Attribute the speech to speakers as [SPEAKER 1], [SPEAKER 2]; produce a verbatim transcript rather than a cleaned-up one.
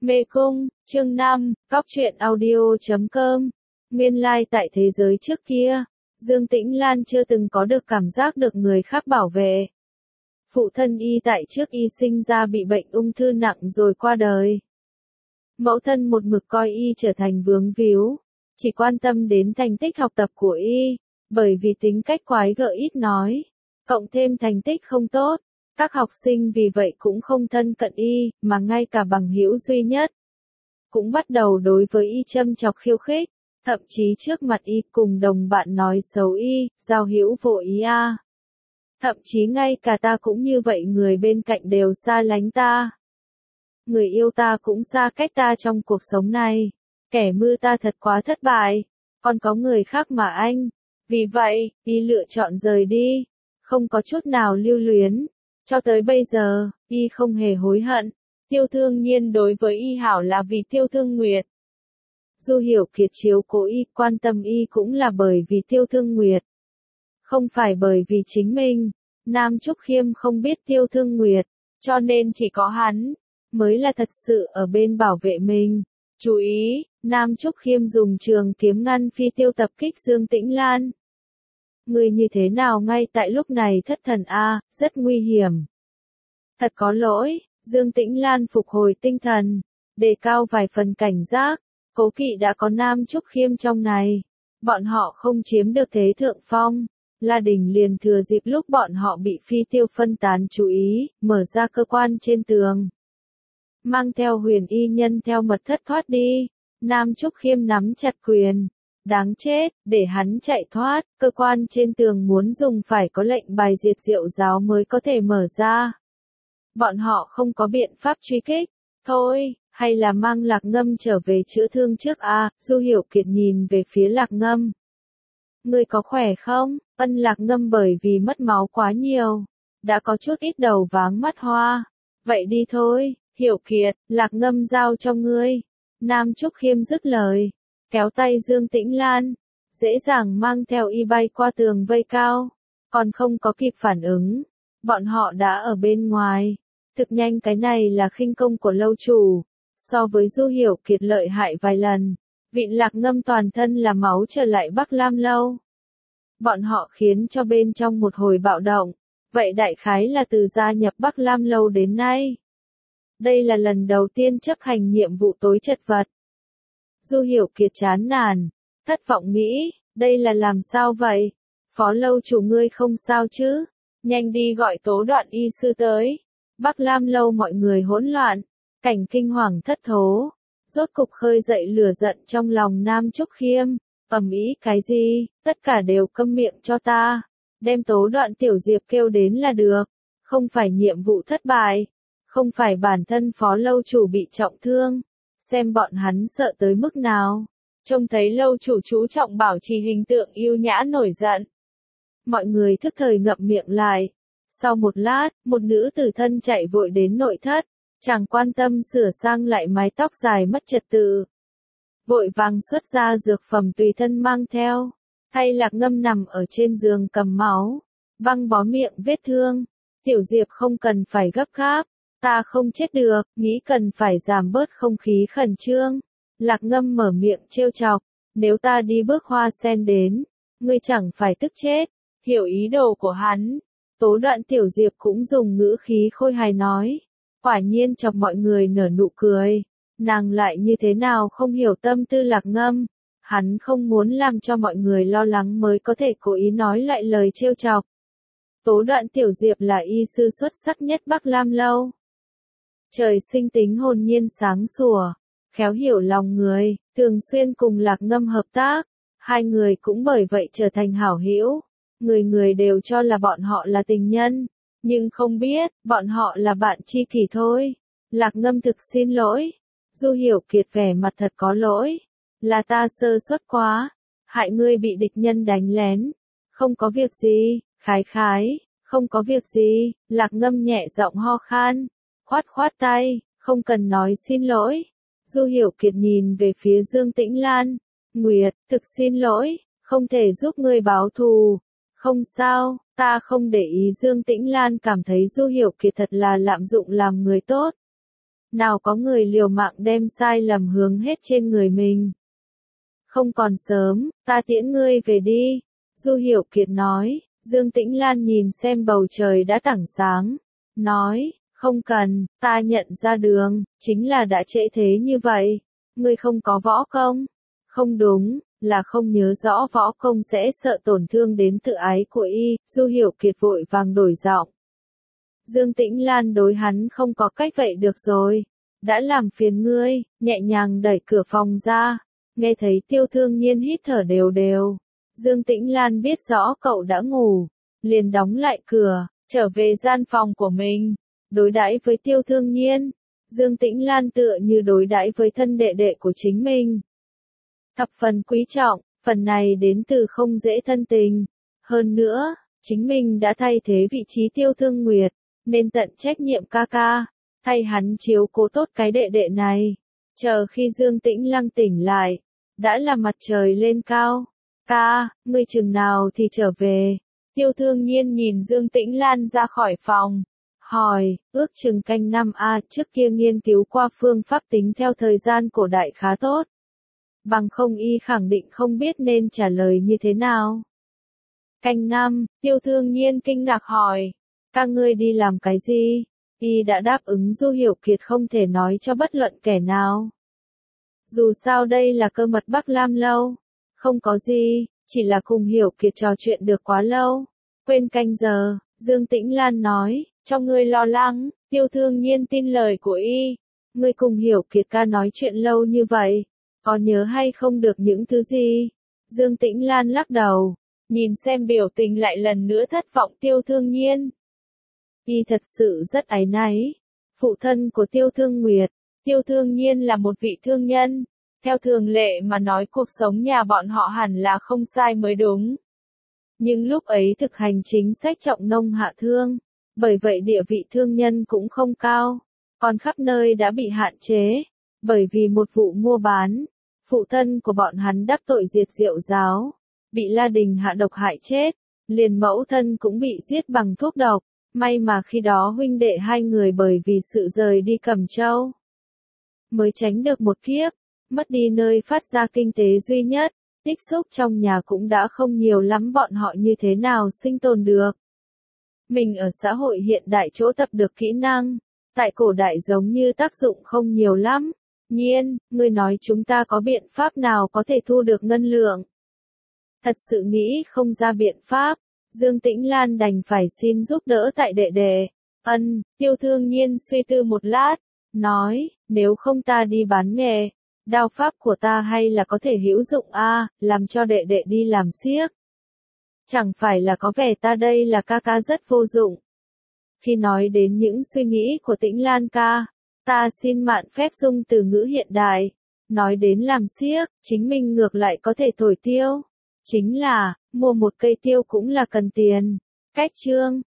[SPEAKER 1] Mê Cung, chương năm, Cóc truyện audio chấm com. Nguyên lai like tại thế giới trước kia, Dương Tĩnh Lan chưa từng có được cảm giác được người khác bảo vệ. Phụ thân y tại trước y sinh ra bị bệnh ung thư nặng rồi qua đời. Mẫu thân một mực coi y trở thành vướng víu, chỉ quan tâm đến thành tích học tập của y, bởi vì tính cách quái gở ít nói, cộng thêm thành tích không tốt. Các học sinh vì vậy cũng không thân cận y, mà ngay cả bằng hữu duy nhất cũng bắt đầu đối với y châm chọc khiêu khích, thậm chí trước mặt y cùng đồng bạn nói xấu y, giao hữu vô ý a. Thậm chí ngay cả ta cũng như vậy, người bên cạnh đều xa lánh ta. Người yêu ta cũng xa cách ta trong cuộc sống này. Kẻ mưa ta thật quá thất bại, còn có người khác mà anh. Vì vậy, y lựa chọn rời đi, không có chút nào lưu luyến. Cho tới bây giờ, y không hề hối hận. Tiêu Thương Nhiên đối với y hảo là vì Tiêu Thương Nguyệt. Du Hiểu Kiệt chiếu cố y, quan tâm y cũng là bởi vì Tiêu Thương Nguyệt. Không phải bởi vì chính mình. Nam Trúc Khiêm không biết Tiêu Thương Nguyệt, cho nên chỉ có hắn mới là thật sự ở bên bảo vệ mình. Chú ý, Nam Trúc Khiêm dùng trường kiếm ngăn phi tiêu tập kích Dương Tĩnh Lan. Người như thế nào ngay tại lúc này thất thần a, rất nguy hiểm. Thật có lỗi, Dương Tĩnh Lan phục hồi tinh thần, đề cao vài phần cảnh giác, cố kỵ đã có Nam Trúc Khiêm trong này. Bọn họ không chiếm được thế thượng phong, La Đình liền thừa dịp lúc bọn họ bị phi tiêu phân tán chú ý, mở ra cơ quan trên tường. Mang theo Huyền Y Nhân theo mật thất thoát đi, Nam Trúc Khiêm nắm chặt quyền. Đáng chết, để hắn chạy thoát, cơ quan trên tường muốn dùng phải có lệnh bài diệt diệu giáo mới có thể mở ra. Bọn họ không có biện pháp truy kích, thôi, hay là mang Lạc Ngâm trở về chữa thương trước a. Du Hiểu Kiệt nhìn về phía Lạc Ngâm. Người có khỏe không? Ân. Lạc Ngâm bởi vì mất máu quá nhiều, đã có chút ít đầu váng mắt hoa. Vậy đi thôi, Hiểu Kiệt, Lạc Ngâm giao cho ngươi. Nam Trúc Khiêm dứt lời, kéo tay Dương Tĩnh Lan, dễ dàng mang theo y bay qua tường vây cao, còn không có kịp phản ứng, bọn họ đã ở bên ngoài. Thực nhanh, cái này là khinh công của lâu chủ, so với Du Hiểu Kiệt lợi hại vài lần. Vịn Lạc Ngâm toàn thân là máu trở lại Bắc Lam Lâu. Bọn họ khiến cho bên trong một hồi bạo động, vậy đại khái là từ gia nhập Bắc Lam Lâu đến nay. Đây là lần đầu tiên chấp hành nhiệm vụ tối chật vật. Du Hiểu Kiệt chán nản, thất vọng nghĩ, đây là làm sao vậy? Phó lâu chủ ngươi không sao chứ? Nhanh đi gọi Tố Đoạn y sư tới. Bắc Lam Lâu mọi người hỗn loạn, cảnh kinh hoàng thất thố, rốt cục khơi dậy lửa giận trong lòng Nam Trúc Khiêm. Ầm ĩ cái gì, tất cả đều câm miệng cho ta, đem Tố Đoạn tiểu diệp kêu đến là được, không phải nhiệm vụ thất bại, không phải bản thân phó lâu chủ bị trọng thương. Xem bọn hắn sợ tới mức nào. Trông thấy lâu chủ chú trọng bảo trì hình tượng yêu nhã nổi giận. Mọi người thức thời ngậm miệng lại. Sau một lát, một nữ tử thân chạy vội đến nội thất, chẳng quan tâm sửa sang lại mái tóc dài mất trật tự. Vội vàng xuất ra dược phẩm tùy thân mang theo. Thay Lạc Ngâm nằm ở trên giường cầm máu, băng bó miệng vết thương. Tiểu Diệp không cần phải gấp gáp. Ta không chết được, nghĩ cần phải giảm bớt không khí khẩn trương. Lạc Ngâm mở miệng trêu chọc, nếu ta đi bước Hoa Sen đến, ngươi chẳng phải tức chết. Hiểu ý đồ của hắn, Tố Đoạn tiểu diệp cũng dùng ngữ khí khôi hài nói. Quả nhiên chọc mọi người nở nụ cười, nàng lại như thế nào không hiểu tâm tư Lạc Ngâm. Hắn không muốn làm cho mọi người lo lắng mới có thể cố ý nói lại lời trêu chọc. Tố Đoạn tiểu diệp là y sư xuất sắc nhất Bắc Lam Lâu. Trời sinh tính hồn nhiên sáng sủa, khéo hiểu lòng người, thường xuyên cùng Lạc Ngâm hợp tác, hai người cũng bởi vậy trở thành hảo hữu. Người người đều cho là bọn họ là tình nhân, nhưng không biết, bọn họ là bạn tri kỷ thôi. Lạc Ngâm thực xin lỗi. Du Hiểu Kiệt vẻ mặt thật có lỗi, là ta sơ suất quá, hại ngươi bị địch nhân đánh lén. Không có việc gì, khái khái, không có việc gì. Lạc Ngâm nhẹ giọng ho khan. Khoát khoát tay, không cần nói xin lỗi. Du Hiểu Kiệt nhìn về phía Dương Tĩnh Lan. Nguyệt, thực xin lỗi, không thể giúp ngươi báo thù. Không sao, ta không để ý. Dương Tĩnh Lan cảm thấy Du Hiểu Kiệt thật là lạm dụng làm người tốt. nào có người liều mạng đem sai lầm hướng hết trên người mình. Không còn sớm, ta tiễn ngươi về đi, Du Hiểu Kiệt nói. Dương Tĩnh Lan nhìn xem bầu trời đã tảng sáng, nói, không cần, ta nhận ra đường, chính là đã trễ thế như vậy. Ngươi không có võ công. Không đúng, là không nhớ rõ võ công sẽ sợ tổn thương đến tự ái của y, Du Hiểu Kiệt vội vàng đổi giọng. Dương Tĩnh Lan đối hắn không có cách vậy được rồi, đã làm phiền ngươi, nhẹ nhàng đẩy cửa phòng ra, nghe thấy Tiêu Thương Nhiên hít thở đều đều. Dương Tĩnh Lan biết rõ cậu đã ngủ, liền đóng lại cửa, trở về gian phòng của mình, đối đãi với Tiêu Thương Nhiên. Dương Tĩnh Lan tựa như đối đãi với thân đệ đệ của chính mình. Thập phần quý trọng, phần này đến từ không dễ thân tình. Hơn nữa, chính mình đã thay thế vị trí Tiêu Thương Nguyệt, nên tận trách nhiệm ca ca, thay hắn chiếu cố tốt cái đệ đệ này. Chờ khi Dương Tĩnh Lăng tỉnh lại, đã là mặt trời lên cao. Ca, ngươi chừng nào thì trở về? Tiêu Thương Nhiên nhìn Dương Tĩnh Lan ra khỏi phòng, hỏi, ước chừng canh năm a, trước kia nghiên cứu qua phương pháp tính theo thời gian cổ đại khá tốt. Bằng không y khẳng định không biết nên trả lời như thế nào. Canh năm, Tiêu Thương Nhiên kinh ngạc hỏi, các ngươi đi làm cái gì? Y đã đáp ứng Du Hiểu Kiệt không thể nói cho bất luận kẻ nào. Dù sao đây là cơ mật Bắc Lam Lâu. Không có gì, chỉ là cùng Hiểu Kiệt trò chuyện được quá lâu. Quên canh giờ, Dương Tĩnh Lan nói, cho ngươi lo lắng. Tiêu Thương Nhiên tin lời của y. Ngươi cùng Hiểu Kiệt ca nói chuyện lâu như vậy, có nhớ hay không được những thứ gì? Dương Tĩnh Lan lắc đầu, nhìn xem biểu tình lại lần nữa thất vọng Tiêu Thương Nhiên. Y thật sự rất áy náy. Phụ thân của Tiêu Thương Nguyệt, Tiêu Thương Nhiên là một vị thương nhân. Theo thường lệ mà nói cuộc sống nhà bọn họ hẳn là không sai mới đúng. Nhưng lúc ấy thực hành chính sách trọng nông hạ thương, bởi vậy địa vị thương nhân cũng không cao, còn khắp nơi đã bị hạn chế, bởi vì một vụ mua bán, phụ thân của bọn hắn đắc tội diệt Diệu giáo, bị La Đình hạ độc hại chết, liền mẫu thân cũng bị giết bằng thuốc độc, may mà khi đó huynh đệ hai người bởi vì sự rời đi Cẩm Châu, mới tránh được một kiếp. Mất đi nơi phát ra kinh tế duy nhất, tích xúc trong nhà cũng đã không nhiều lắm, bọn họ như thế nào sinh tồn được. Mình ở xã hội hiện đại chỗ tập được kỹ năng, tại cổ đại giống như tác dụng không nhiều lắm. Nhiên, ngươi nói chúng ta có biện pháp nào có thể thu được ngân lượng? Thật sự nghĩ không ra biện pháp, Dương Tĩnh Lan đành phải xin giúp đỡ tại đệ đệ. Ân, Tiêu Thương Nhiên suy tư một lát, nói, nếu không ta đi bán nghề. Đao pháp của ta hay là có thể hữu dụng a, à, làm cho đệ đệ đi làm xiếc. Chẳng phải là có vẻ ta đây là ca ca rất vô dụng. Khi nói đến những suy nghĩ của Tĩnh Lan ca, ta xin mạn phép dùng từ ngữ hiện đại. Nói đến làm xiếc, chính mình ngược lại có thể thổi tiêu. Chính là, mua một cây tiêu cũng là cần tiền. Cách chương.